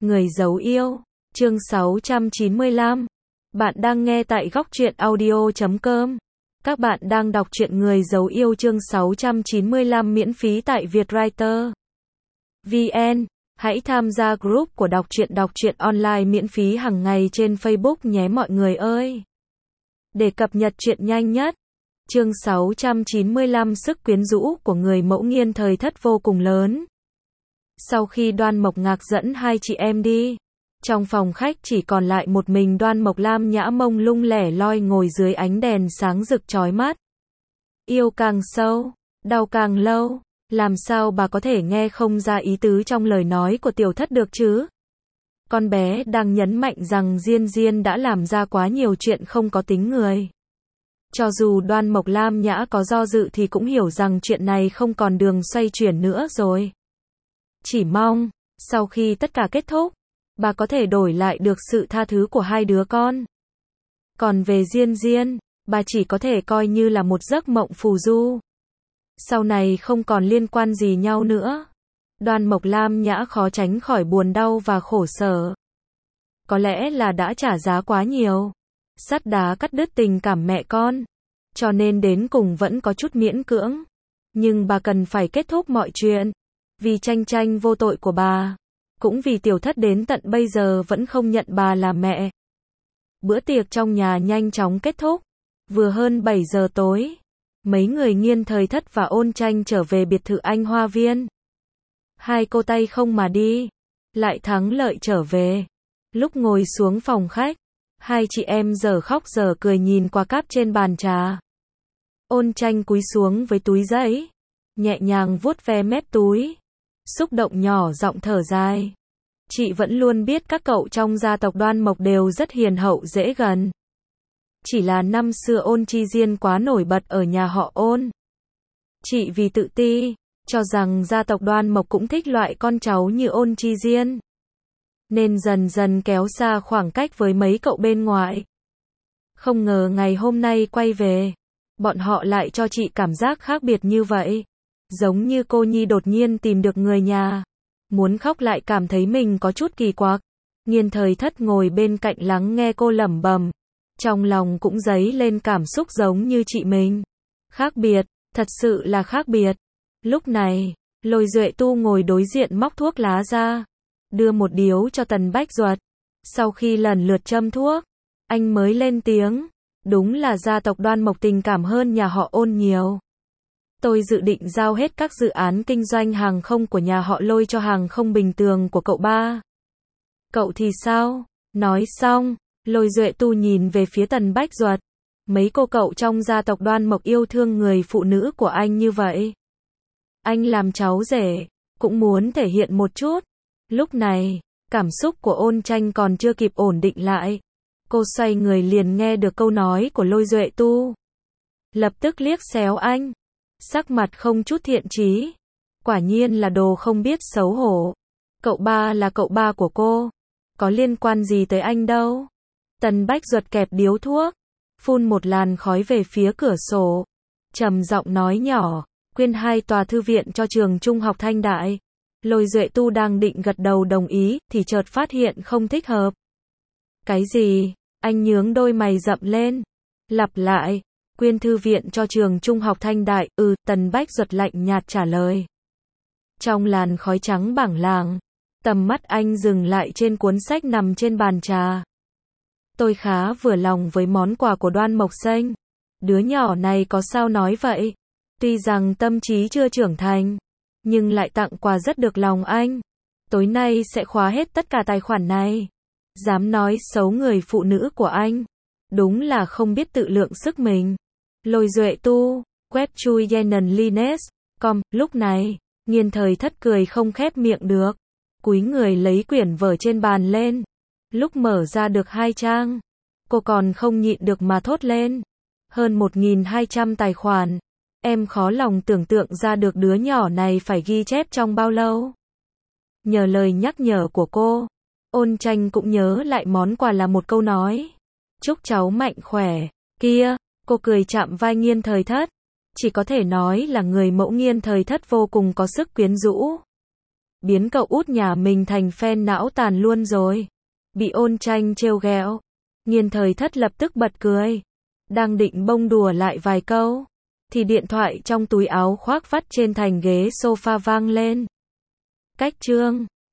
Người giấu yêu, chương 695. Bạn đang nghe tại Góc Truyện Audio.com. Các bạn đang đọc truyện Người giấu yêu chương 695 miễn phí tại Vietwriter VN. Hãy tham gia group của đọc truyện online miễn phí hàng ngày trên Facebook nhé mọi người ơi. Để cập nhật truyện nhanh nhất. Chương 695 sức quyến rũ của người mẫu nghiên thời thất vô cùng lớn. Sau khi Đoan Mộc Ngạc dẫn hai chị em đi, trong phòng khách chỉ còn lại một mình Đoan Mộc Lam nhã mông lung lẻ loi ngồi dưới ánh đèn sáng rực chói mắt. Yêu càng sâu, đau càng lâu, làm sao bà có thể nghe không ra ý tứ trong lời nói của tiểu thất được chứ? Con bé đang nhấn mạnh rằng Diên Diên đã làm ra quá nhiều chuyện không có tính người. Cho dù Đoan Mộc Lam nhã có do dự thì cũng hiểu rằng chuyện này không còn đường xoay chuyển nữa rồi. Chỉ mong, sau khi tất cả kết thúc, bà có thể đổi lại được sự tha thứ của hai đứa con. Còn về Diên Diên, bà chỉ có thể coi như là một giấc mộng phù du. Sau này không còn liên quan gì nhau nữa. Đoan Mộc Lam nhã khó tránh khỏi buồn đau và khổ sở. Có lẽ là đã trả giá quá nhiều. Sắt đá cắt đứt tình cảm mẹ con. Cho nên đến cùng vẫn có chút miễn cưỡng. Nhưng bà cần phải kết thúc mọi chuyện. Vì Tranh Tranh vô tội của bà. Cũng vì tiểu thất đến tận bây giờ vẫn không nhận bà là mẹ. Bữa tiệc trong nhà nhanh chóng kết thúc. Vừa hơn 7 giờ tối. Mấy người Nghiên thời thất và Ôn Tranh trở về biệt thự Anh Hoa Viên. Hai cô tay không mà đi. Lại thắng lợi trở về. Lúc ngồi xuống phòng khách. Hai chị em giờ khóc giờ cười nhìn qua cáp trên bàn trà. Ôn Tranh cúi xuống với túi giấy. Nhẹ nhàng vuốt ve mép túi. Xúc động nhỏ giọng thở dài. Chị vẫn luôn biết các cậu trong gia tộc Đoan Mộc đều rất hiền hậu dễ gần. Chỉ là năm xưa Ôn Chi Diên quá nổi bật ở nhà họ Ôn. Chị vì tự ti, cho rằng gia tộc Đoan Mộc cũng thích loại con cháu như Ôn Chi Diên. Nên dần dần kéo xa khoảng cách với mấy cậu bên ngoài. Không ngờ ngày hôm nay quay về, bọn họ lại cho chị cảm giác khác biệt như vậy. Giống như cô nhi đột nhiên tìm được người nhà. Muốn khóc lại cảm thấy mình có chút kỳ quặc. Nghiên thời thất ngồi bên cạnh lắng nghe cô lẩm bẩm. Trong lòng cũng dấy lên cảm xúc giống như chị mình. Khác biệt, thật sự là khác biệt. Lúc này, Lôi Duệ Tu ngồi đối diện móc thuốc lá ra. Đưa một điếu cho Tần Bách Duật. Sau khi lần lượt châm thuốc, anh mới lên tiếng. Đúng là gia tộc Đoan Mộc tình cảm hơn nhà họ Ôn nhiều. Tôi dự định giao hết các dự án kinh doanh hàng không của nhà họ Lôi cho hàng không bình thường của cậu ba. Cậu thì sao? Nói xong, Lôi Duệ Tu nhìn về phía Tần Bách Duật. Mấy cô cậu trong gia tộc Đoan Mộc yêu thương người phụ nữ của anh như vậy. Anh làm cháu rể, cũng muốn thể hiện một chút. Lúc này, cảm xúc của Ôn Tranh còn chưa kịp ổn định lại. Cô xoay người liền nghe được câu nói của Lôi Duệ Tu. Lập tức liếc xéo anh. Sắc mặt không chút thiện chí. Quả nhiên là đồ không biết xấu hổ. Cậu ba là cậu ba của cô. Có liên quan gì tới anh đâu. Tần Bách Duật kẹp điếu thuốc. Phun một làn khói về phía cửa sổ. Trầm giọng nói nhỏ. Quyên 2 tòa thư viện cho trường trung học Thanh Đại. Lôi Duệ Tu đang định gật đầu đồng ý. Thì chợt phát hiện không thích hợp. Cái gì? Anh nhướng đôi mày rậm lên. Lặp lại. Quyên thư viện cho trường trung học Thanh Đại. Tần Bách Duật lạnh nhạt trả lời. Trong làn khói trắng bảng làng, tầm mắt anh dừng lại trên cuốn sách nằm trên bàn trà. Tôi khá vừa lòng với món quà của Đoan Mộc Xanh. Đứa nhỏ này có sao nói vậy? Tuy rằng tâm trí chưa trưởng thành, nhưng lại tặng quà rất được lòng anh. Tối nay sẽ khóa hết tất cả tài khoản này. Dám nói xấu người phụ nữ của anh. Đúng là không biết tự lượng sức mình. Lôi Duệ Tu, web chui Yenan Lines.com. Lúc này, Nghiên thời thất cười không khép miệng được. Cúi người lấy quyển vở trên bàn lên. Lúc mở ra được 2 trang, cô còn không nhịn được mà thốt lên. Hơn 1.200 tài khoản. Em khó lòng tưởng tượng ra được đứa nhỏ này phải ghi chép trong bao lâu. Nhờ lời nhắc nhở của cô, Ôn Tranh cũng nhớ lại món quà là một câu nói. Chúc cháu mạnh khỏe. Kia, cô cười chạm vai Nghiên thời thất. Chỉ có thể nói là người mẫu Nghiên thời thất vô cùng có sức quyến rũ. biến cậu út nhà mình thành fan não tàn luôn rồi. Bị Ôn Tranh trêu ghẹo, Nhiên Thời Thất lập tức bật cười. Đang định bông đùa lại vài câu, thì điện thoại trong túi áo khoác vắt trên thành ghế sofa vang lên. Cách chương